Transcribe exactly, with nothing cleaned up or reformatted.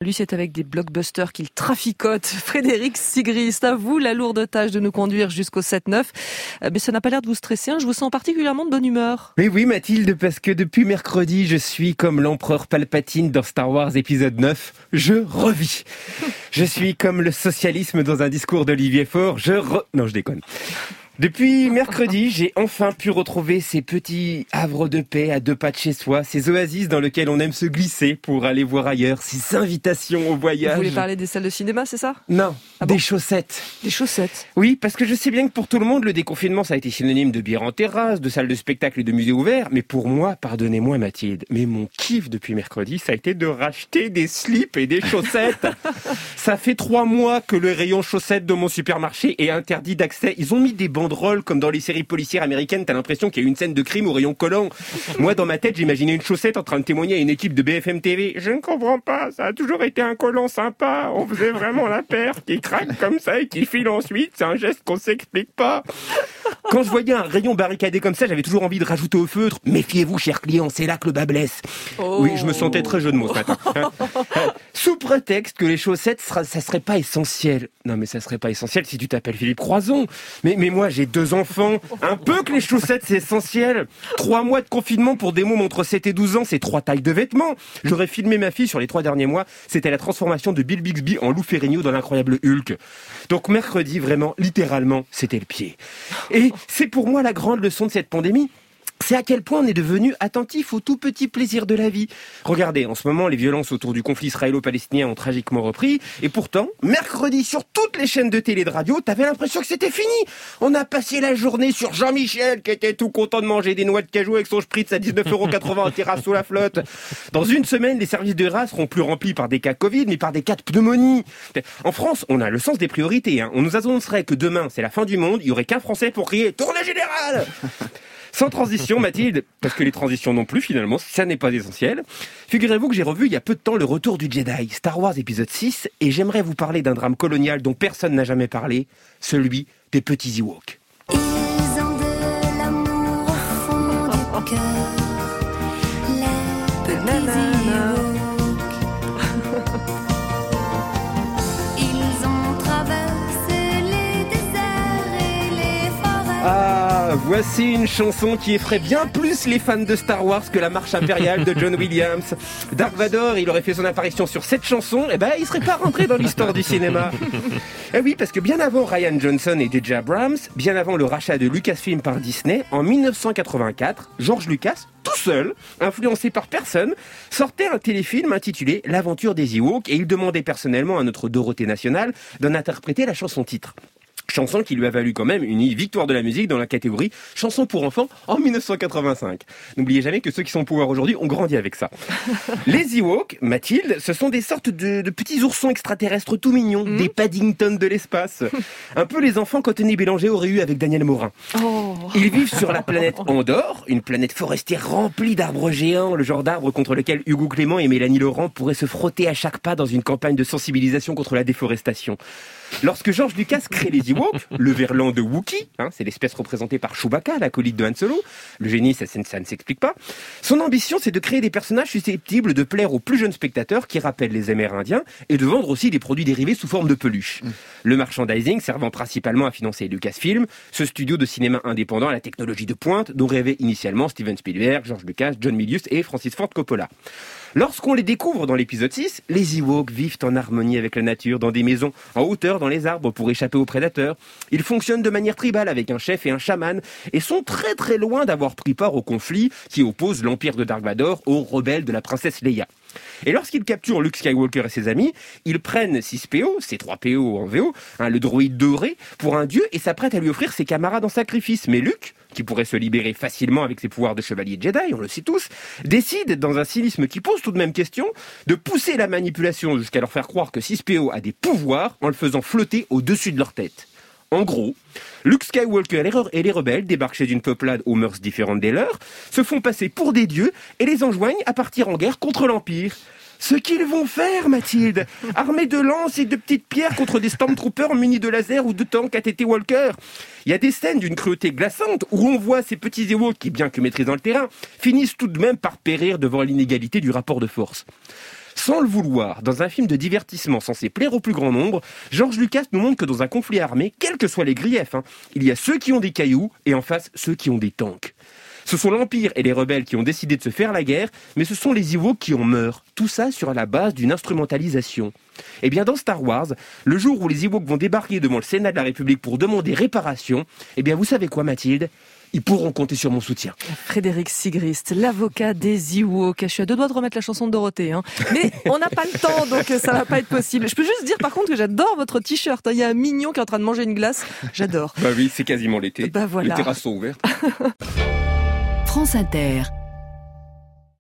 Lui, c'est avec des blockbusters qu'il traficote. Frédéric Sigri, c'est à vous la lourde tâche de nous conduire jusqu'au sept neuf. Mais ça n'a pas l'air de vous stresser, hein. Je vous sens particulièrement de bonne humeur. Mais oui, Mathilde, parce que depuis mercredi, je suis comme l'empereur Palpatine dans Star Wars épisode neuf. Je revis. Je suis comme le socialisme dans un discours d'Olivier Faure. Je re... Non, je déconne. Depuis mercredi, j'ai enfin pu retrouver ces petits havres de paix à deux pas de chez soi, ces oasis dans lesquelles on aime se glisser pour aller voir ailleurs, ces invitations au voyage. Vous voulez parler des salles de cinéma, c'est ça ? Non, ah des bon chaussettes. Des chaussettes ? Oui, parce que je sais bien que pour tout le monde, le déconfinement, ça a été synonyme de bière en terrasse, de salles de spectacle et de musées ouverts. Mais pour moi, pardonnez-moi Mathilde, mais mon kiff depuis mercredi, ça a été de racheter des slips et des chaussettes. Ça fait trois mois que le rayon chaussettes de mon supermarché est interdit d'accès. Ils ont mis des bandes rôle comme dans les séries policières américaines, t'as l'impression qu'il y a une scène de crime au rayon collant. Moi, dans ma tête, j'imaginais une chaussette en train de témoigner à une équipe de B F M T V. Je ne comprends pas, ça a toujours été un collant sympa. On faisait vraiment la paire qui craque comme ça et qui file ensuite. C'est un geste qu'on s'explique pas. Quand je voyais un rayon barricadé comme ça, j'avais toujours envie de rajouter au feutre. Méfiez-vous, cher client, c'est là que le bas blesse. Oh. Oui, je me sentais très jeu de mots ce matin. Sous prétexte que les chaussettes, ça serait pas essentiel. Non, mais ça serait pas essentiel si tu t'appelles Philippe Croison. Mais, mais moi, j'ai deux enfants. Un peu que les chaussettes, c'est essentiel. Trois mois de confinement pour des mômes entre sept et douze ans, c'est trois tailles de vêtements. J'aurais filmé ma fille sur les trois derniers mois. C'était la transformation de Bill Bixby en Lou Ferrigno dans l'incroyable Hulk. Donc mercredi, vraiment, littéralement, c'était le pied. Et c'est pour moi la grande leçon de cette pandémie. C'est à quel point on est devenu attentif aux tout petits plaisirs de la vie. Regardez, en ce moment, les violences autour du conflit israélo-palestinien ont tragiquement repris. Et pourtant, mercredi, sur toutes les chaînes de télé et de radio, t'avais l'impression que c'était fini. On a passé la journée sur Jean-Michel, qui était tout content de manger des noix de cajou avec son spritz à dix-neuf euros quatre-vingts en terrasse sous la flotte. Dans une semaine, les services de race seront plus remplis par des cas Covid, mais par des cas de pneumonie. En France, on a le sens des priorités. Hein. On nous annoncerait que demain, c'est la fin du monde, il y aurait qu'un Français pour crier « Tournée générale !» Sans transition, Mathilde, parce que les transitions non plus, finalement, ça n'est pas essentiel. Figurez-vous que j'ai revu il y a peu de temps le retour du Jedi, Star Wars épisode six, et j'aimerais vous parler d'un drame colonial dont personne n'a jamais parlé, celui des petits Ewoks. Ils ont de l'amour au fond du cœur, les petits Ewoks. Ils ont traversé les déserts et les forêts. Ah, voici une chanson qui effraie bien plus les fans de Star Wars que la marche impériale de John Williams. Dark Vador, il aurait fait son apparition sur cette chanson, et ben il serait pas rentré dans l'histoire du cinéma. Eh oui, parce que bien avant Rian Johnson et J J Abrams, bien avant le rachat de Lucasfilm par Disney, en dix-neuf cent quatre-vingt-quatre, George Lucas, tout seul, influencé par personne, sortait un téléfilm intitulé L'aventure des Ewoks, et il demandait personnellement à notre Dorothée nationale d'en interpréter la chanson titre. Chanson qui lui a valu quand même une victoire de la musique dans la catégorie chanson pour enfants en dix-neuf cent quatre-vingt-cinq. N'oubliez jamais que ceux qui sont au pouvoir aujourd'hui ont grandi avec ça. Les Ewoks, Mathilde, ce sont des sortes de, de petits oursons extraterrestres tout mignons, mmh. des Paddington de l'espace. Un peu les enfants quand Tony Bélanger aurait eu avec Daniel Morin. Oh. Ils vivent sur la planète Andorre, une planète forestière remplie d'arbres géants, le genre d'arbres contre lequel Hugo Clément et Mélanie Laurent pourraient se frotter à chaque pas dans une campagne de sensibilisation contre la déforestation. Lorsque George Lucas crée les Ewoks, le verlan de Wookiee, hein, c'est l'espèce représentée par Chewbacca, l'acolyte de Han Solo, le génie, ça, ça ne s'explique pas, son ambition c'est de créer des personnages susceptibles de plaire aux plus jeunes spectateurs qui rappellent les Amérindiens et de vendre aussi des produits dérivés sous forme de peluche. Mmh. Le merchandising servant principalement à financer Lucasfilm, ce studio de cinéma indépendant à la technologie de pointe dont rêvaient initialement Steven Spielberg, George Lucas, John Milius et Francis Ford Coppola. Lorsqu'on les découvre dans l'épisode six, les Ewoks vivent en harmonie avec la nature, dans des maisons, en hauteur, dans les arbres, pour échapper aux prédateurs. Ils fonctionnent de manière tribale avec un chef et un chaman, et sont très très loin d'avoir pris part au conflit qui oppose l'empire de Dark Vador aux rebelles de la princesse Leia. Et lorsqu'ils capturent Luke Skywalker et ses amis, ils prennent six P O, C trois P O en V O, hein, le droïde doré, pour un dieu et s'apprêtent à lui offrir ses camarades en sacrifice. Mais Luke, qui pourrait se libérer facilement avec ses pouvoirs de chevalier Jedi, on le sait tous, décide, dans un cynisme qui pose tout de même question, de pousser la manipulation jusqu'à leur faire croire que six P O a des pouvoirs en le faisant flotter au-dessus de leur tête. En gros, Luke Skywalker et les rebelles débarquent chez une peuplade aux mœurs différentes des leurs, se font passer pour des dieux et les enjoignent à partir en guerre contre l'Empire. Ce qu'ils vont faire, Mathilde, armés de lances et de petites pierres contre des stormtroopers munis de lasers ou de tanks A T T Walker. Il y a des scènes d'une cruauté glaçante où on voit ces petits Ewoks qui, bien que maîtrisant le terrain, finissent tout de même par périr devant l'inégalité du rapport de force. Sans le vouloir, dans un film de divertissement censé plaire au plus grand nombre, George Lucas nous montre que dans un conflit armé, quels que soient les griefs, hein, il y a ceux qui ont des cailloux et en face ceux qui ont des tanks. Ce sont l'Empire et les rebelles qui ont décidé de se faire la guerre, mais ce sont les Ewoks qui en meurent. Tout ça sur la base d'une instrumentalisation. Eh bien, dans Star Wars, le jour où les Ewoks vont débarquer devant le Sénat de la République pour demander réparation, eh bien, vous savez quoi, Mathilde ? Ils pourront compter sur mon soutien. Frédéric Sigrist, l'avocat des Ewoks. Je suis à deux doigts de remettre la chanson de Dorothée, hein. Mais on n'a pas le temps, donc ça va pas être possible. Je peux juste dire par contre que j'adore votre t-shirt. Il y a un mignon qui est en train de manger une glace. J'adore. Bah oui, c'est quasiment l'été. Bah voilà. Les terrasses sont ouvertes. France Inter.